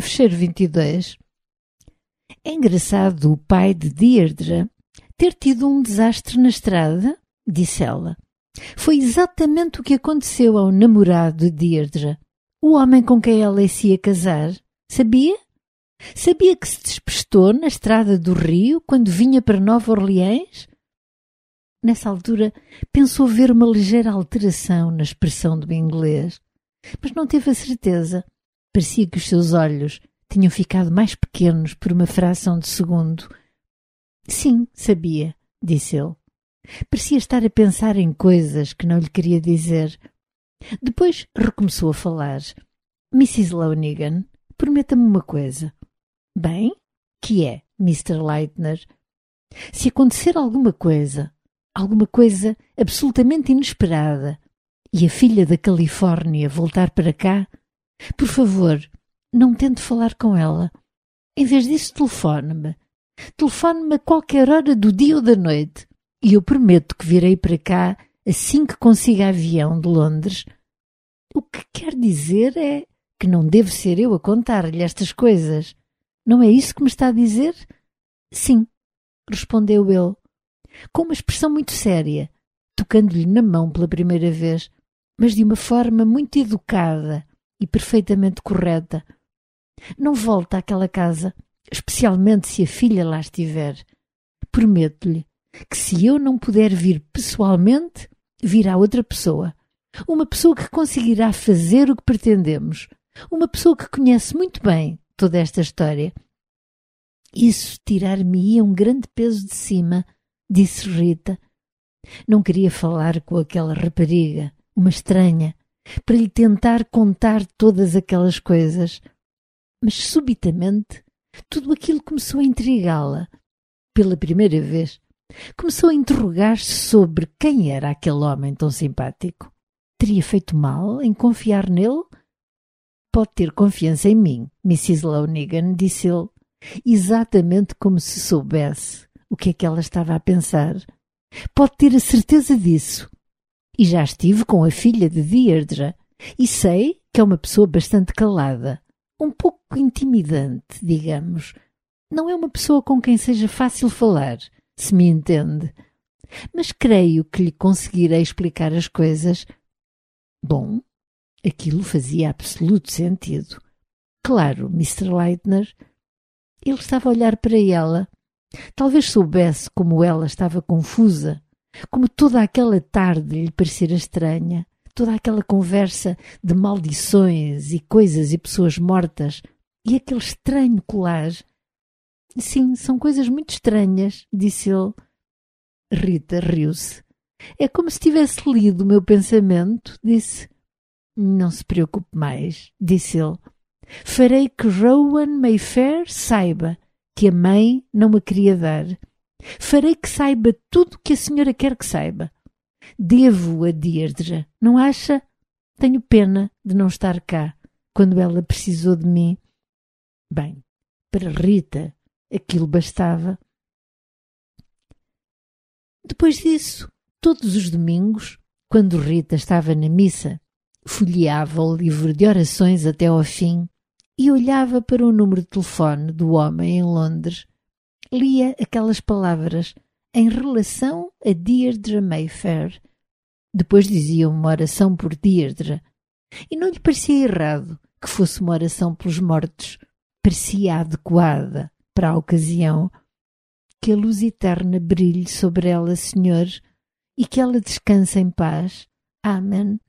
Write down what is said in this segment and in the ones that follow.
fecheiro 22. É engraçado o pai de Deirdre ter tido um desastre na estrada, disse ela. Foi exatamente o que aconteceu ao namorado de Deirdre, o homem com quem ela se ia casar. Sabia? Sabia que se despistou na estrada do rio quando vinha para Nova Orleans? Nessa altura pensou ver uma ligeira alteração na expressão do inglês, mas não teve a certeza. Parecia que os seus olhos tinham ficado mais pequenos por uma fração de segundo. Sim, sabia, disse ele. Parecia estar a pensar em coisas que não lhe queria dizer. Depois recomeçou a falar. Mrs. Lonigan, prometa-me uma coisa. Bem, que é, Mr. Leitner? Se acontecer alguma coisa absolutamente inesperada, e a filha da Califórnia voltar para cá, por favor, não tente falar com ela. Em vez disso, telefone-me. Telefone-me a qualquer hora do dia ou da noite, e eu prometo que virei para cá assim que consiga avião de Londres. O que quer dizer é que não devo ser eu a contar-lhe estas coisas. Não é isso que me está a dizer? Sim, respondeu ele, com uma expressão muito séria, tocando-lhe na mão pela primeira vez, mas de uma forma muito educada e perfeitamente correta. Não volta àquela casa, especialmente se a filha lá estiver. Prometo-lhe que se eu não puder vir pessoalmente, virá outra pessoa. Uma pessoa que conseguirá fazer o que pretendemos. Uma pessoa que conhece muito bem toda esta história. Isso tirar-me-ia um grande peso de cima, disse Rita. Não queria falar com aquela rapariga, uma estranha, para lhe tentar contar todas aquelas coisas. Mas subitamente tudo aquilo começou a intrigá-la. Pela primeira vez, começou a interrogar-se sobre quem era aquele homem tão simpático. Teria feito mal em confiar nele? Pode ter confiança em mim, Mrs. Lonigan, disse ele, exatamente como se soubesse o que é que ela estava a pensar. Pode ter a certeza disso. E já estive com a filha de Deirdre, e sei que é uma pessoa bastante calada, um pouco intimidante, digamos. Não é uma pessoa com quem seja fácil falar, se me entende. Mas creio que lhe conseguirei explicar as coisas. Bom, aquilo fazia absoluto sentido. Claro, Mr. Leitner. Ele estava a olhar para ela. Talvez soubesse como ela estava confusa, como toda aquela tarde lhe parecera estranha, toda aquela conversa de maldições e coisas e pessoas mortas, e aquele estranho colar. Sim, são coisas muito estranhas, disse ele. Rita riu-se. É como se tivesse lido o meu pensamento, disse. Não se preocupe mais, disse ele. Farei que Rowan Mayfair saiba que a mãe não me queria dar. Farei que saiba tudo o que a senhora quer que saiba. Devo a Deirdre, não acha? Tenho pena de não estar cá, quando ela precisou de mim. Bem, para Rita aquilo bastava. Depois disso, todos os domingos, quando Rita estava na missa, folheava o livro de orações até ao fim e olhava para o número de telefone do homem em Londres. Lia aquelas palavras em relação a Deirdre Mayfair. Depois dizia uma oração por Deirdre. E não lhe parecia errado que fosse uma oração pelos mortos. Parecia adequada para a ocasião. Que a luz eterna brilhe sobre ela, Senhor, e que ela descanse em paz. Amém.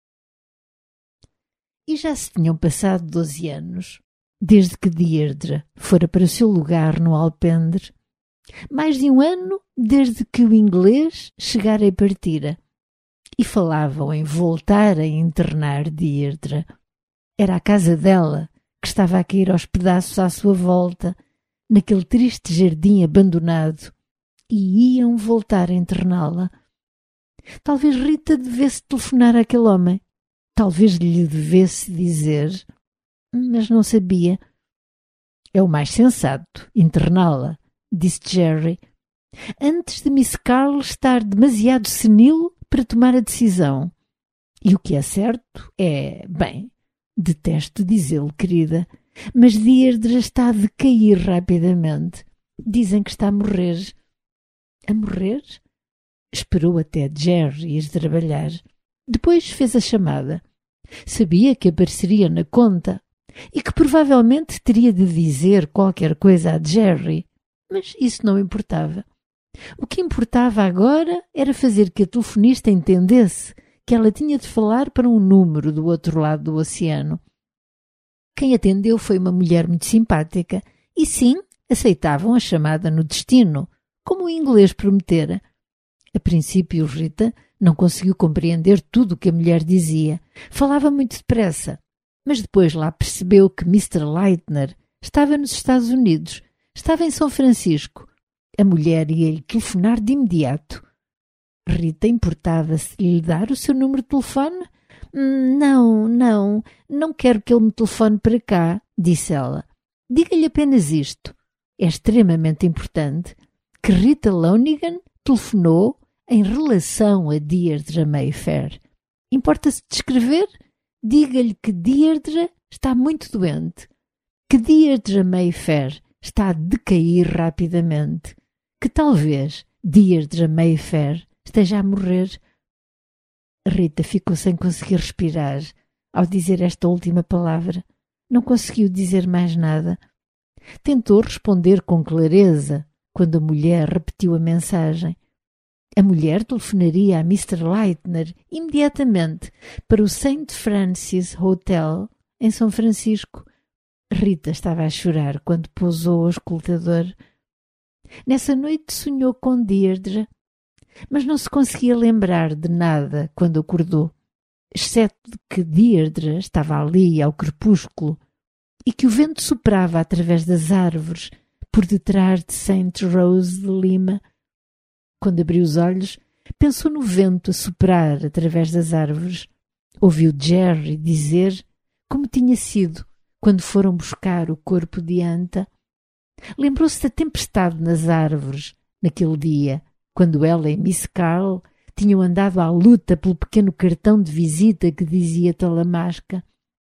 E já se tinham passado 12 anos, desde que Deirdre fora para o seu lugar no alpendre. Mais de um ano desde que o inglês chegara e partira. E falavam em voltar a internar Deirdre. Era a casa dela que estava a cair aos pedaços à sua volta, naquele triste jardim abandonado, e iam voltar a interná-la. Talvez Rita devesse telefonar àquele homem. Talvez lhe devesse dizer, mas não sabia. É o mais sensato, interná-la, disse Jerry, antes de Miss Carl estar demasiado senil para tomar a decisão. E o que é certo é, bem, detesto dizê-lo, querida, Mas Deirdre está a decair rapidamente. Dizem que está a morrer. A morrer? Esperou até Jerry ir trabalhar. Depois fez a chamada. Sabia que apareceria na conta e que provavelmente teria de dizer qualquer coisa a Jerry, mas isso não importava. O que importava agora era fazer que a telefonista entendesse que ela tinha de falar para um número do outro lado do oceano. Quem atendeu foi uma mulher muito simpática e, sim, aceitavam a chamada no destino, como o inglês prometera. A princípio, Rita não conseguiu compreender tudo o que a mulher dizia. Falava muito depressa, mas depois lá percebeu que Mr. Leitner estava nos Estados Unidos, estava em São Francisco. A mulher ia-lhe telefonar de imediato. Rita importava-se de lhe dar o seu número de telefone? Não quero que ele me telefone para cá, disse ela. Diga-lhe apenas isto. É extremamente importante que Rita Lonigan telefonou em relação a Deirdre Mayfair. Importa-se de escrever? Diga-lhe que Deirdre está muito doente, que Deirdre Mayfair está a decair rapidamente, que talvez Deirdre Mayfair esteja a morrer. Rita ficou sem conseguir respirar ao dizer esta última palavra. Não conseguiu dizer mais nada. Tentou responder com clareza quando a mulher repetiu a mensagem. A mulher telefonaria a Mr. Leitner imediatamente para o St. Francis Hotel em São Francisco. Rita estava a chorar quando pousou o escutador. Nessa noite sonhou com Deirdre, mas não se conseguia lembrar de nada quando acordou, exceto de que Deirdre estava ali ao crepúsculo e que o vento soprava através das árvores por detrás de St. Rose de Lima. Quando abriu os olhos, pensou no vento a soprar através das árvores. Ouviu Jerry dizer como tinha sido quando foram buscar o corpo de Anta. Lembrou-se da tempestade nas árvores naquele dia, quando ela e Miss Carl tinham andado à luta pelo pequeno cartão de visita que dizia Talamasca.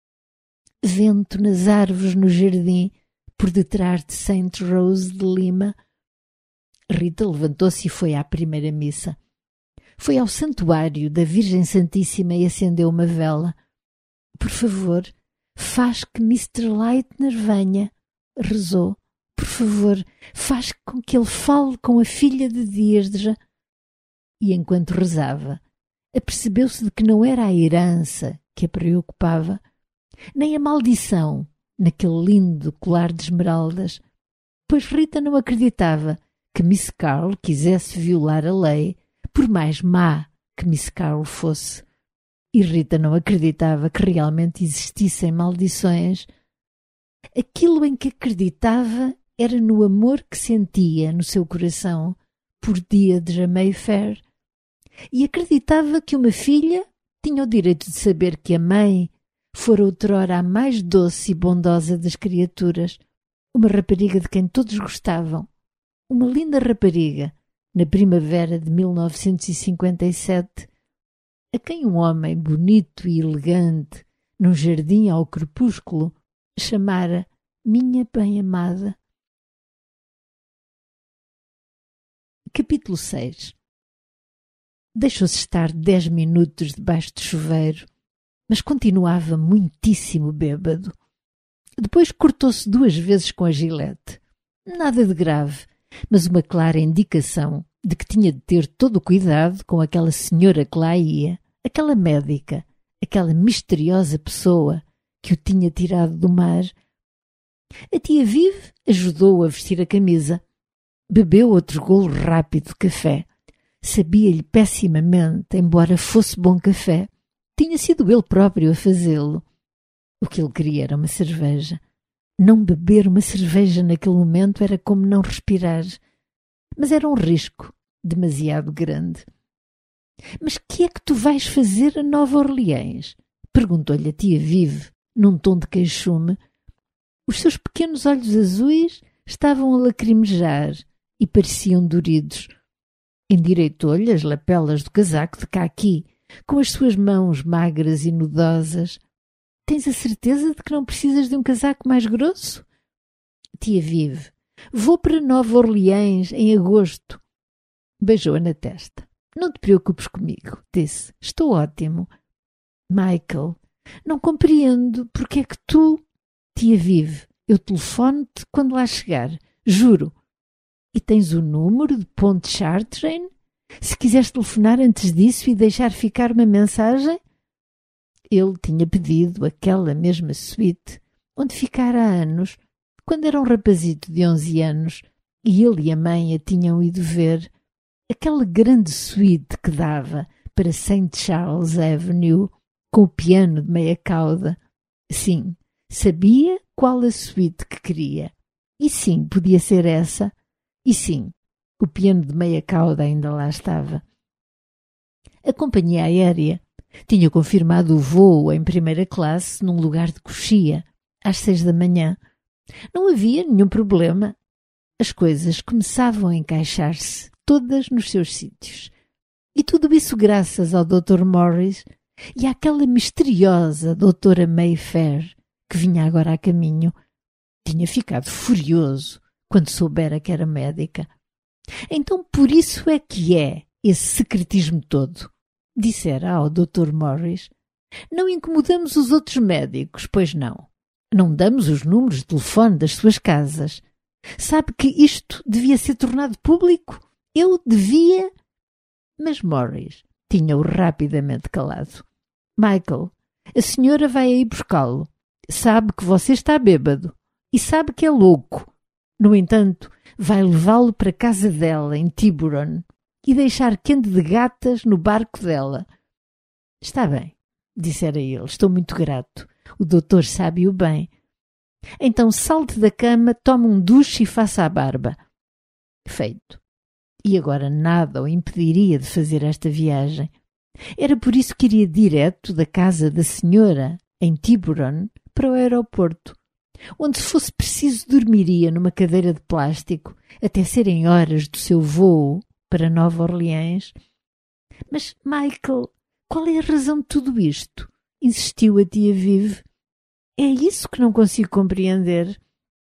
Vento nas árvores no jardim, por detrás de St. Rose de Lima. Rita levantou-se e foi à primeira missa. Foi ao santuário da Virgem Santíssima e acendeu uma vela. Por favor, faz que Mr. Leitner venha, rezou. Por favor, faz com que ele fale com a filha de Deirdre. E enquanto rezava, apercebeu-se de que não era a herança que a preocupava, nem a maldição naquele lindo colar de esmeraldas, pois Rita não acreditava que Miss Carl quisesse violar a lei, por mais má que Miss Carl fosse. E Rita não acreditava que realmente existissem maldições. Aquilo em que acreditava era no amor que sentia no seu coração por Deirdre Mayfair, e acreditava que uma filha tinha o direito de saber que a mãe fora outrora a mais doce e bondosa das criaturas, uma rapariga de quem todos gostavam, uma linda rapariga, na primavera de 1957, a quem um homem bonito e elegante, num jardim ao crepúsculo, chamara minha bem-amada. Capítulo 6. Deixou-se estar 10 minutos debaixo do chuveiro, mas continuava muitíssimo bêbado. Depois cortou-se 2 vezes com a gilete. Nada de grave, mas uma clara indicação de que tinha de ter todo o cuidado com aquela senhora que lá ia, aquela médica, aquela misteriosa pessoa que o tinha tirado do mar. A tia Vive ajudou-o a vestir a camisa. Bebeu outro golo rápido de café. Sabia-lhe pessimamente, embora fosse bom café. Tinha sido ele próprio a fazê-lo. O que ele queria era uma cerveja. Não beber uma cerveja naquele momento era como não respirar. Mas era um risco demasiado grande. Mas que é que tu vais fazer a Nova Orleans? Perguntou-lhe a tia Vive, num tom de queixume. Os seus pequenos olhos azuis estavam a lacrimejar e pareciam doridos. Endireitou-lhe as lapelas do casaco de caqui, com as suas mãos magras e nudosas. Tens a certeza de que não precisas de um casaco mais grosso? Tia Vive, vou para Nova Orleans em agosto. Beijou-a na testa. Não te preocupes comigo, disse. Estou ótimo. Michael, não compreendo porque é que tu... Tia Vive, eu telefono-te quando lá chegar, juro. E tens o número de Pontchartrain? Se quiseres telefonar antes disso e deixar ficar uma mensagem? Ele tinha pedido aquela mesma suíte onde ficara há anos, quando era um rapazito de 11 anos, e ele e a mãe a tinham ido ver, aquela grande suíte que dava para St. Charles Avenue, com o piano de meia cauda. Sim, sabia qual a suíte que queria. E sim, podia ser essa. E sim, o piano de meia cauda ainda lá estava. A companhia aérea tinha confirmado o voo em primeira classe num lugar de coxia, às 6 da manhã. Não havia nenhum problema. As coisas começavam a encaixar-se, todas nos seus sítios. E tudo isso graças ao Dr. Morris e àquela misteriosa doutora Mayfair, que vinha agora a caminho. Tinha ficado furioso quando soubera que era médica. Então por isso é que é esse secretismo todo, dissera ao Dr. Morris. Não incomodamos os outros médicos, pois não. Não damos os números de telefone das suas casas. Sabe que isto devia ser tornado público? Eu devia... Mas Morris tinha-o rapidamente calado. Michael, a senhora vai aí buscá-lo. Sabe que você está bêbado e sabe que é louco. No entanto, vai levá-lo para a casa dela, em Tiburon, e deixar que ande de gatas no barco dela. Está bem, dissera ele, estou muito grato. O doutor sabe-o bem. Então salte da cama, tome um duche e faça a barba. Feito. E agora nada o impediria de fazer esta viagem. Era por isso que iria direto da casa da senhora, em Tiburon, para o aeroporto, onde, se fosse preciso, dormiria numa cadeira de plástico até serem horas do seu voo para Nova Orleans. Mas, Michael, qual é a razão de tudo isto? Insistiu a tia Vive. É isso que não consigo compreender.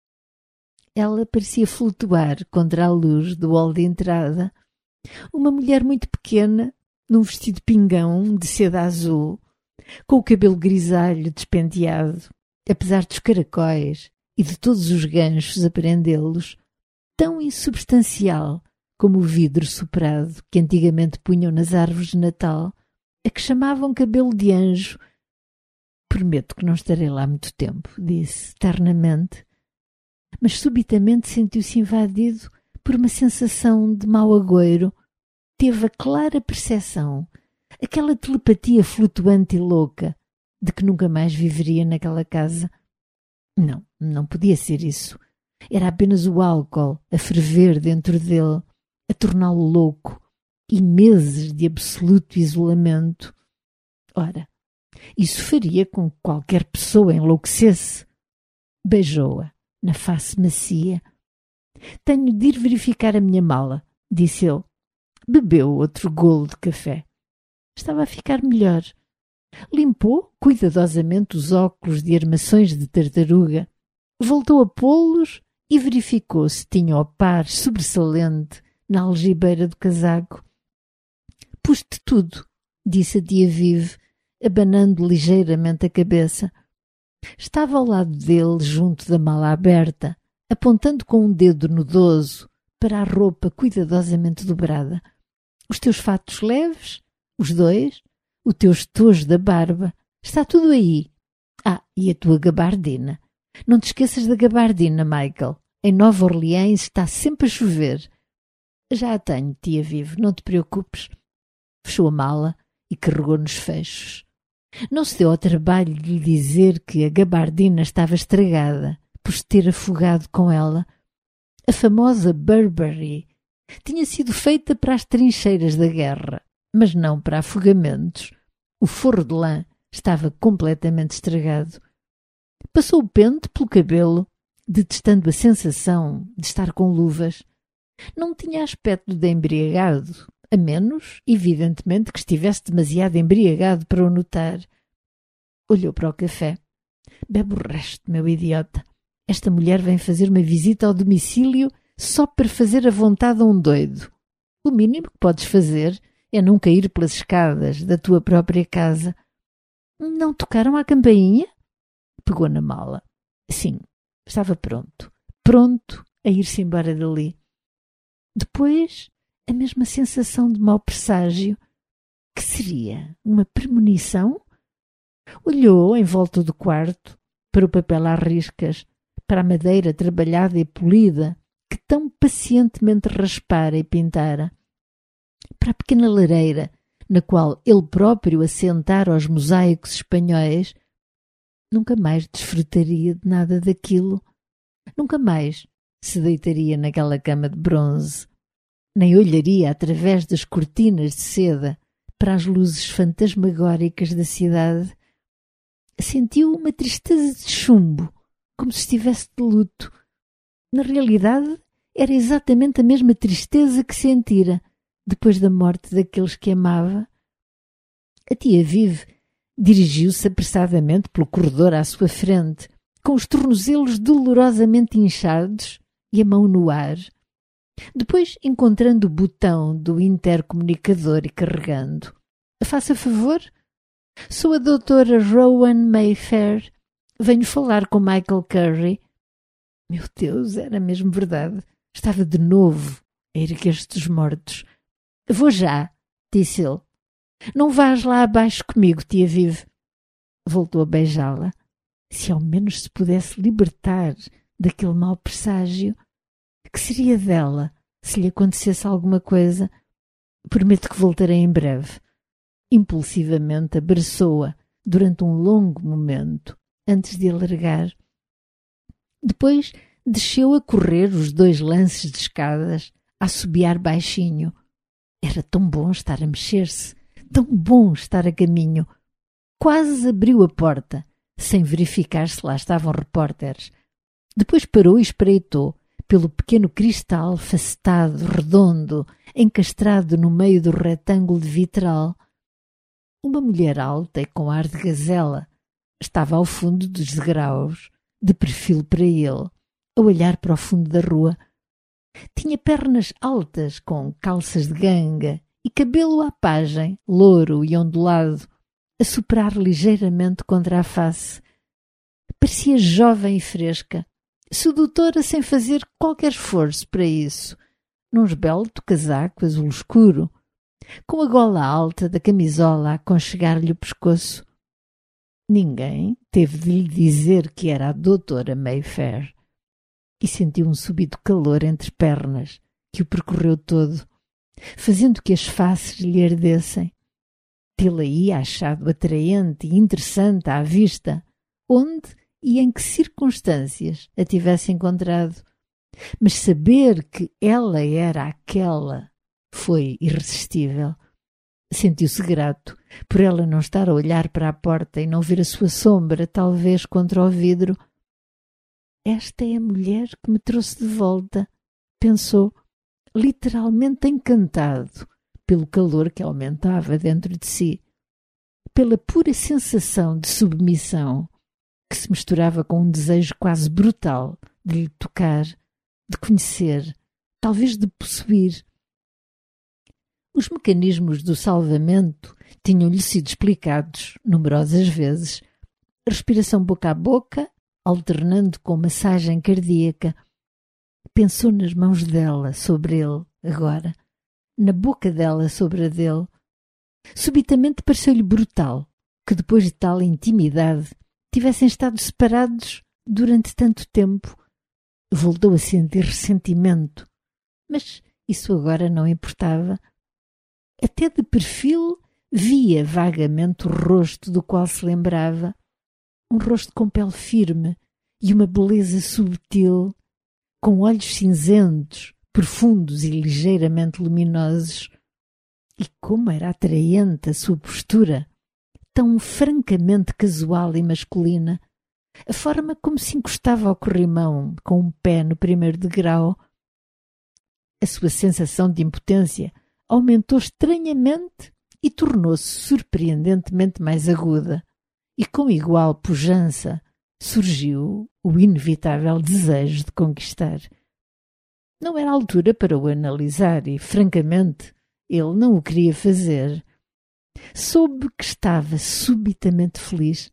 Ela parecia flutuar contra a luz do hall de entrada. Uma mulher muito pequena, num vestido pingão de seda azul, com o cabelo grisalho despenteado, apesar dos caracóis e de todos os ganchos a prendê-los, tão insubstancial como o vidro soprado que antigamente punham nas árvores de Natal, a que chamavam cabelo de anjo. Prometo que não estarei lá muito tempo, disse ternamente, mas subitamente sentiu-se invadido por uma sensação de mau agouro. Teve a clara percepção, aquela telepatia flutuante e louca, de que nunca mais viveria naquela casa. Não, não podia ser isso. Era apenas o álcool a ferver dentro dele, a torná-lo louco, e meses de absoluto isolamento. Ora, isso faria com que qualquer pessoa enlouquecesse. Beijou-a na face macia. Tenho de ir verificar a minha mala, disse ele. Bebeu outro golo de café. Estava a ficar melhor. Limpou cuidadosamente os óculos de armações de tartaruga, voltou a pô-los e verificou se tinha o par sobressalente na algibeira do casaco. Pus-te tudo, disse a tia Vive, abanando ligeiramente a cabeça. Estava ao lado dele, junto da mala aberta, apontando com um dedo nodoso para a roupa cuidadosamente dobrada. Os teus fatos leves, os dois, o teu estojo da barba, está tudo aí. Ah, e a tua gabardina. Não te esqueças da gabardina, Michael. Em Nova Orleans está sempre a chover. Já a tenho, tia Vive, não te preocupes. Fechou a mala e carregou nos fechos. Não se deu ao trabalho de lhe dizer que a gabardina estava estragada por se ter afogado com ela. A famosa Burberry tinha sido feita para as trincheiras da guerra, mas não para afogamentos. O forro de lã estava completamente estragado. Passou o pente pelo cabelo, detestando a sensação de estar com luvas. Não tinha aspecto de embriagado, a menos, evidentemente, que estivesse demasiado embriagado para o notar. Olhou para o café. Bebe o resto, meu idiota. Esta mulher vem fazer uma visita ao domicílio só para fazer a vontade a um doido. O mínimo que podes fazer é não cair pelas escadas da tua própria casa. Não tocaram à campainha? Pegou na mala. Sim, estava pronto. Pronto a ir-se embora dali. Depois, a mesma sensação de mau presságio. Que seria? Uma premonição? Olhou em volta do quarto, para o papel às riscas, para a madeira trabalhada e polida, que tão pacientemente raspara e pintara, para a pequena lareira, na qual ele próprio assentara os mosaicos espanhóis. Nunca mais desfrutaria de nada daquilo. Nunca mais se deitaria naquela cama de bronze, nem olharia através das cortinas de seda para as luzes fantasmagóricas da cidade. Sentiu uma tristeza de chumbo, como se estivesse de luto. Na realidade, era exatamente a mesma tristeza que sentira depois da morte daqueles que amava. A tia Vive dirigiu-se apressadamente pelo corredor à sua frente, com os tornozelos dolorosamente inchados e a mão no ar. Depois, encontrando o botão do intercomunicador e carregando. Faça favor? Sou a doutora Rowan Mayfair. Venho falar com Michael Curry. Meu Deus, era mesmo verdade. Estava de novo a erguer-se dos mortos. Vou já, disse ele. Não vás lá abaixo comigo, tia Vive. Voltou a beijá-la. Se ao menos se pudesse libertar daquele mau presságio. Que seria dela se lhe acontecesse alguma coisa? Prometo que voltarei em breve. Impulsivamente abraçou-a durante um longo momento, antes de alargar. Depois desceu a correr os 2 lances de escadas, a assobiar baixinho. Era tão bom estar a mexer-se, tão bom estar a caminho. Quase abriu a porta, sem verificar se lá estavam repórteres. Depois parou e espreitou pelo pequeno cristal facetado, redondo, encastrado no meio do retângulo de vitral. Uma mulher alta e com ar de gazela estava ao fundo dos degraus, de perfil para ele, a olhar para o fundo da rua. Tinha pernas altas com calças de ganga e cabelo à pajem, louro e ondulado, a soprar ligeiramente contra a face. Parecia jovem e fresca, sedutora sem fazer qualquer esforço para isso, num esbelto casaco azul escuro, com a gola alta da camisola a aconchegar-lhe o pescoço. Ninguém teve de lhe dizer que era a doutora Mayfair, e sentiu um súbito calor entre pernas que o percorreu todo, fazendo que as faces lhe ardessem. Tê-la-ia achado atraente e interessante à vista, onde e em que circunstâncias a tivesse encontrado, mas saber que ela era aquela foi irresistível. Sentiu-se grato por ela não estar a olhar para a porta e não ver a sua sombra, talvez, contra o vidro. Esta é a mulher que me trouxe de volta, pensou, literalmente encantado pelo calor que aumentava dentro de si, pela pura sensação de submissão que se misturava com um desejo quase brutal de lhe tocar, de conhecer, talvez de possuir. Os mecanismos do salvamento tinham-lhe sido explicados numerosas vezes. Respiração boca a boca, alternando com massagem cardíaca. Pensou nas mãos dela sobre ele, agora, na boca dela sobre a dele. Subitamente pareceu-lhe brutal que depois de tal intimidade tivessem estado separados durante tanto tempo. Voltou a sentir ressentimento, mas isso agora não importava. Até de perfil via vagamente o rosto do qual se lembrava, um rosto com pele firme e uma beleza subtil, com olhos cinzentos, profundos e ligeiramente luminosos. E como era atraente a sua postura, tão francamente casual e masculina, a forma como se encostava ao corrimão com um pé no primeiro degrau. A sua sensação de impotência aumentou estranhamente e tornou-se surpreendentemente mais aguda, e com igual pujança surgiu o inevitável desejo de conquistar. Não era a altura para o analisar e, francamente, ele não o queria fazer. Soube que estava subitamente feliz,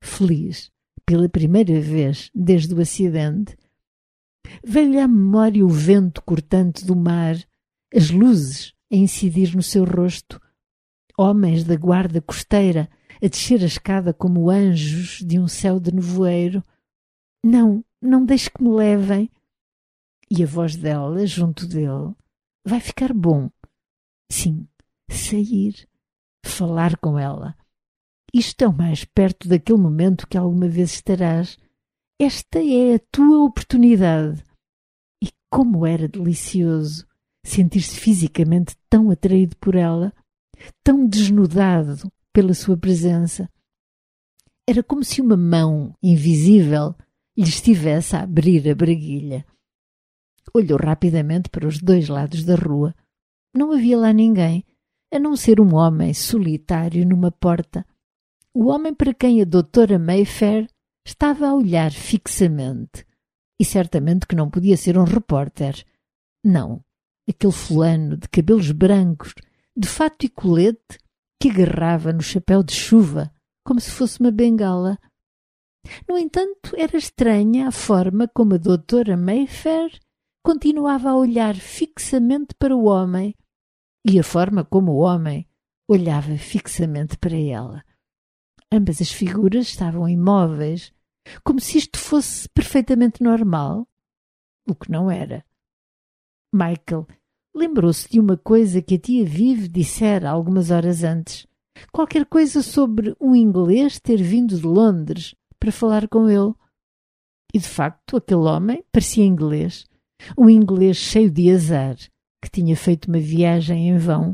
pela primeira vez desde o acidente. Veio-lhe à memória o vento cortante do mar, as luzes a incidir no seu rosto, homens da guarda costeira a descer a escada como anjos de um céu de nevoeiro. Não, não deixe que me levem. E a voz dela, junto dele, vai ficar bom. Sim, sair, falar com ela. Isto é o mais perto daquele momento que alguma vez estarás. Esta é a tua oportunidade. E como era delicioso sentir-se fisicamente tão atraído por ela, tão desnudado pela sua presença. Era como se uma mão invisível lhe estivesse a abrir a braguilha. Olhou rapidamente para os dois lados da rua. Não havia lá ninguém, a não ser um homem solitário numa porta. O homem para quem a doutora Mayfair estava a olhar fixamente. E certamente que não podia ser um repórter. Não, aquele fulano de cabelos brancos, de fato e colete, que agarrava no chapéu de chuva, como se fosse uma bengala. No entanto, era estranha a forma como a doutora Mayfair continuava a olhar fixamente para o homem e a forma como o homem olhava fixamente para ela. Ambas as figuras estavam imóveis, como se isto fosse perfeitamente normal, o que não era. Michael lembrou-se de uma coisa que a tia Vive dissera algumas horas antes, qualquer coisa sobre um inglês ter vindo de Londres para falar com ele. E de facto aquele homem parecia inglês, um inglês cheio de azar, que tinha feito uma viagem em vão.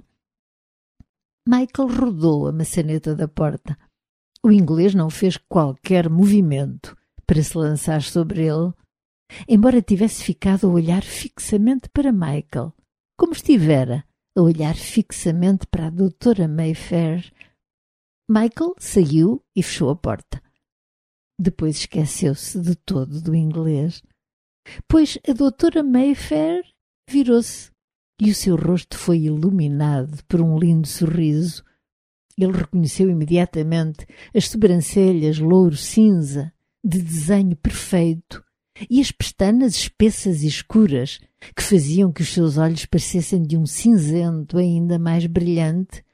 Michael rodou a maçaneta da porta. O inglês não fez qualquer movimento para se lançar sobre ele, embora tivesse ficado a olhar fixamente para Michael, como estivera a olhar fixamente para a doutora Mayfair. Michael saiu e fechou a porta. Depois esqueceu-se de todo do inglês, pois a doutora Mayfair virou-se e o seu rosto foi iluminado por um lindo sorriso. Ele reconheceu imediatamente as sobrancelhas louro-cinza, de desenho perfeito, e as pestanas espessas e escuras, que faziam que os seus olhos parecessem de um cinzento ainda mais brilhante.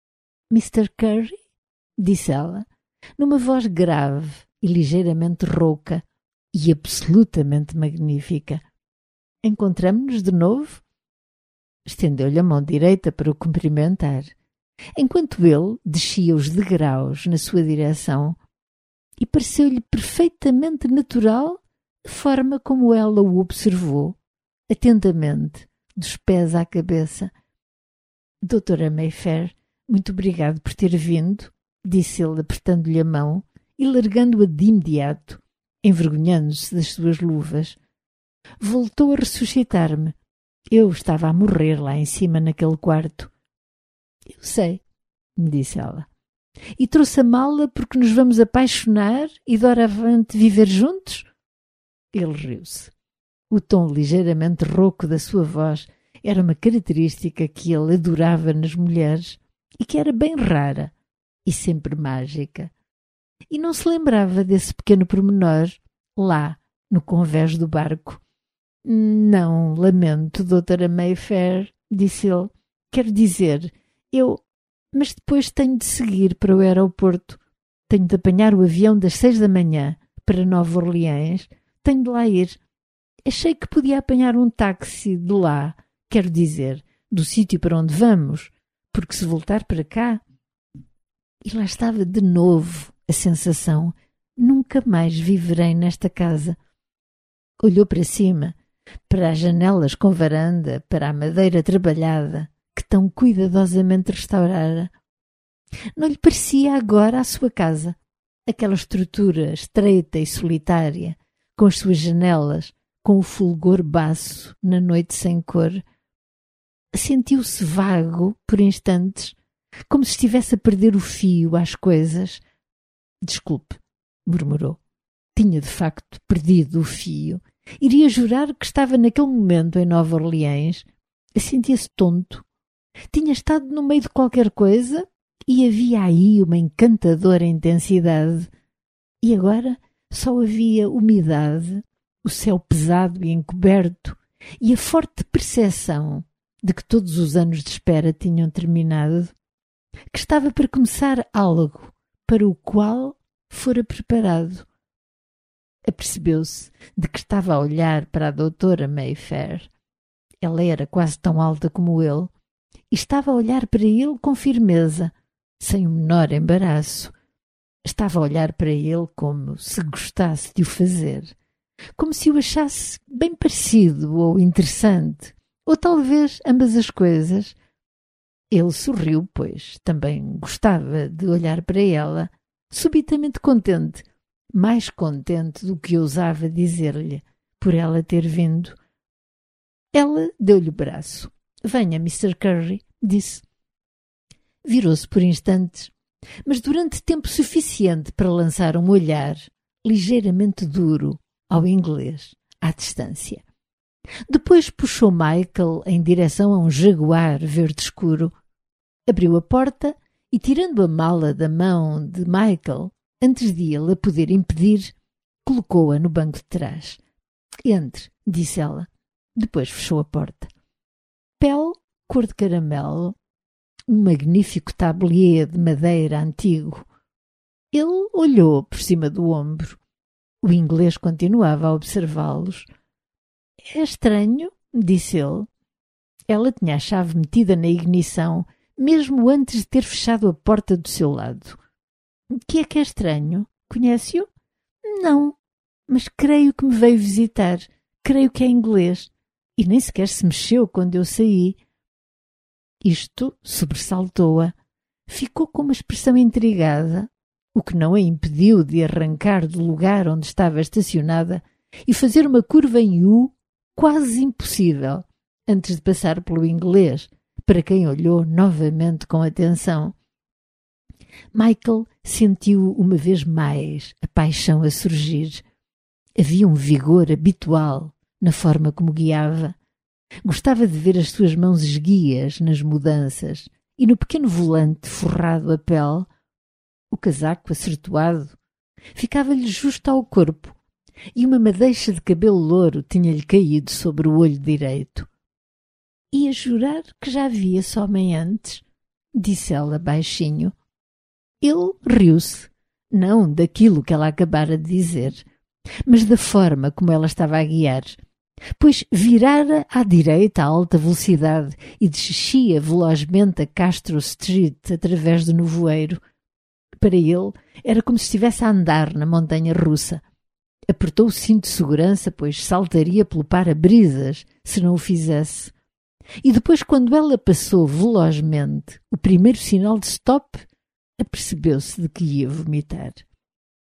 Mr. Curry? Disse ela, numa voz grave e ligeiramente rouca, e absolutamente magnífica. Encontramo-nos de novo? Estendeu-lhe a mão direita para o cumprimentar, enquanto ele descia os degraus na sua direção, e pareceu-lhe perfeitamente natural a forma como ela o observou, atentamente, dos pés à cabeça. Doutora Mayfair, muito obrigado por ter vindo, disse ele apertando-lhe a mão e largando-a de imediato, envergonhando-se das suas luvas. Voltou a ressuscitar-me. Eu estava a morrer lá em cima naquele quarto. Eu sei, me disse ela. E trouxe a mala porque nos vamos apaixonar e doravante viver juntos? Ele riu-se. O tom ligeiramente rouco da sua voz era uma característica que ele adorava nas mulheres e que era bem rara e sempre mágica. E não se lembrava desse pequeno pormenor lá no convés do barco. Não, lamento, doutora Mayfair, disse ele. Quero dizer, mas depois tenho de seguir para o aeroporto. Tenho de apanhar o avião das 6 da manhã para Nova Orleans. Tenho de lá ir. Achei que podia apanhar um táxi de lá, quero dizer, do sítio para onde vamos, porque se voltar para cá... E lá estava de novo a sensação, nunca mais viverei nesta casa. Olhou para cima, para as janelas com varanda, para a madeira trabalhada, que tão cuidadosamente restaurara. Não lhe parecia agora a sua casa, aquela estrutura estreita e solitária, com as suas janelas, com o fulgor baço na noite sem cor. Sentiu-se vago por instantes, como se estivesse a perder o fio às coisas. Desculpe, murmurou. tinha de facto perdido o fio. Iria jurar que estava naquele momento em Nova Orleans. Sentia-se tonto. Tinha estado no meio de qualquer coisa e havia aí uma encantadora intensidade. E agora só havia umidade, o céu pesado e encoberto e a forte percepção de que todos os anos de espera tinham terminado, que estava para começar algo para o qual fora preparado. Apercebeu-se de que estava a olhar para a doutora Mayfair. Ela era quase tão alta como ele e estava a olhar para ele com firmeza, sem o menor embaraço. Estava a olhar para ele como se gostasse de o fazer, como se o achasse bem parecido ou interessante, ou talvez ambas as coisas. Ele sorriu, pois também gostava de olhar para ela, subitamente contente, mais contente do que ousava dizer-lhe, por ela ter vindo. Ela deu-lhe o braço. Venha, Mr. Curry, disse. Virou-se por instantes, mas durante tempo suficiente para lançar um olhar ligeiramente duro ao inglês, à distância. Depois puxou Michael em direção a um jaguar verde escuro, abriu a porta e, tirando a mala da mão de Michael, antes de ele a poder impedir, colocou-a no banco de trás. Entre, disse ela. Depois fechou a porta. Pele cor de caramelo, um magnífico tablier de madeira antigo. Ele olhou por cima do ombro. O inglês continuava a observá-los. É estranho, disse ele. Ela tinha a chave metida na ignição, mesmo antes de ter fechado a porta do seu lado. Que é estranho? Conhece-o? Não, mas creio que me veio visitar. Creio que é inglês. E nem sequer se mexeu quando eu saí. Isto sobressaltou-a. Ficou com uma expressão intrigada, o que não a impediu de arrancar do lugar onde estava estacionada e fazer uma curva em U quase impossível, antes de passar pelo inglês, para quem olhou novamente com atenção. Michael sentiu uma vez mais a paixão a surgir. Havia um vigor habitual na forma como guiava. Gostava de ver as suas mãos esguias nas mudanças e no pequeno volante forrado a pele. O casaco acertoado ficava-lhe justo ao corpo e uma madeixa de cabelo louro tinha-lhe caído sobre o olho direito. Ia jurar que já via esse homem antes, disse ela baixinho. Ele riu-se, não daquilo que ela acabara de dizer, mas da forma como ela estava a guiar, pois virara à direita a alta velocidade e descia velozmente a Castro Street através do nevoeiro. Para ele era como se estivesse a andar na montanha russa. Apertou o cinto de segurança, pois saltaria pelo para-brisas se não o fizesse. E depois, quando ela passou velozmente o primeiro sinal de stop, apercebeu-se de que ia vomitar.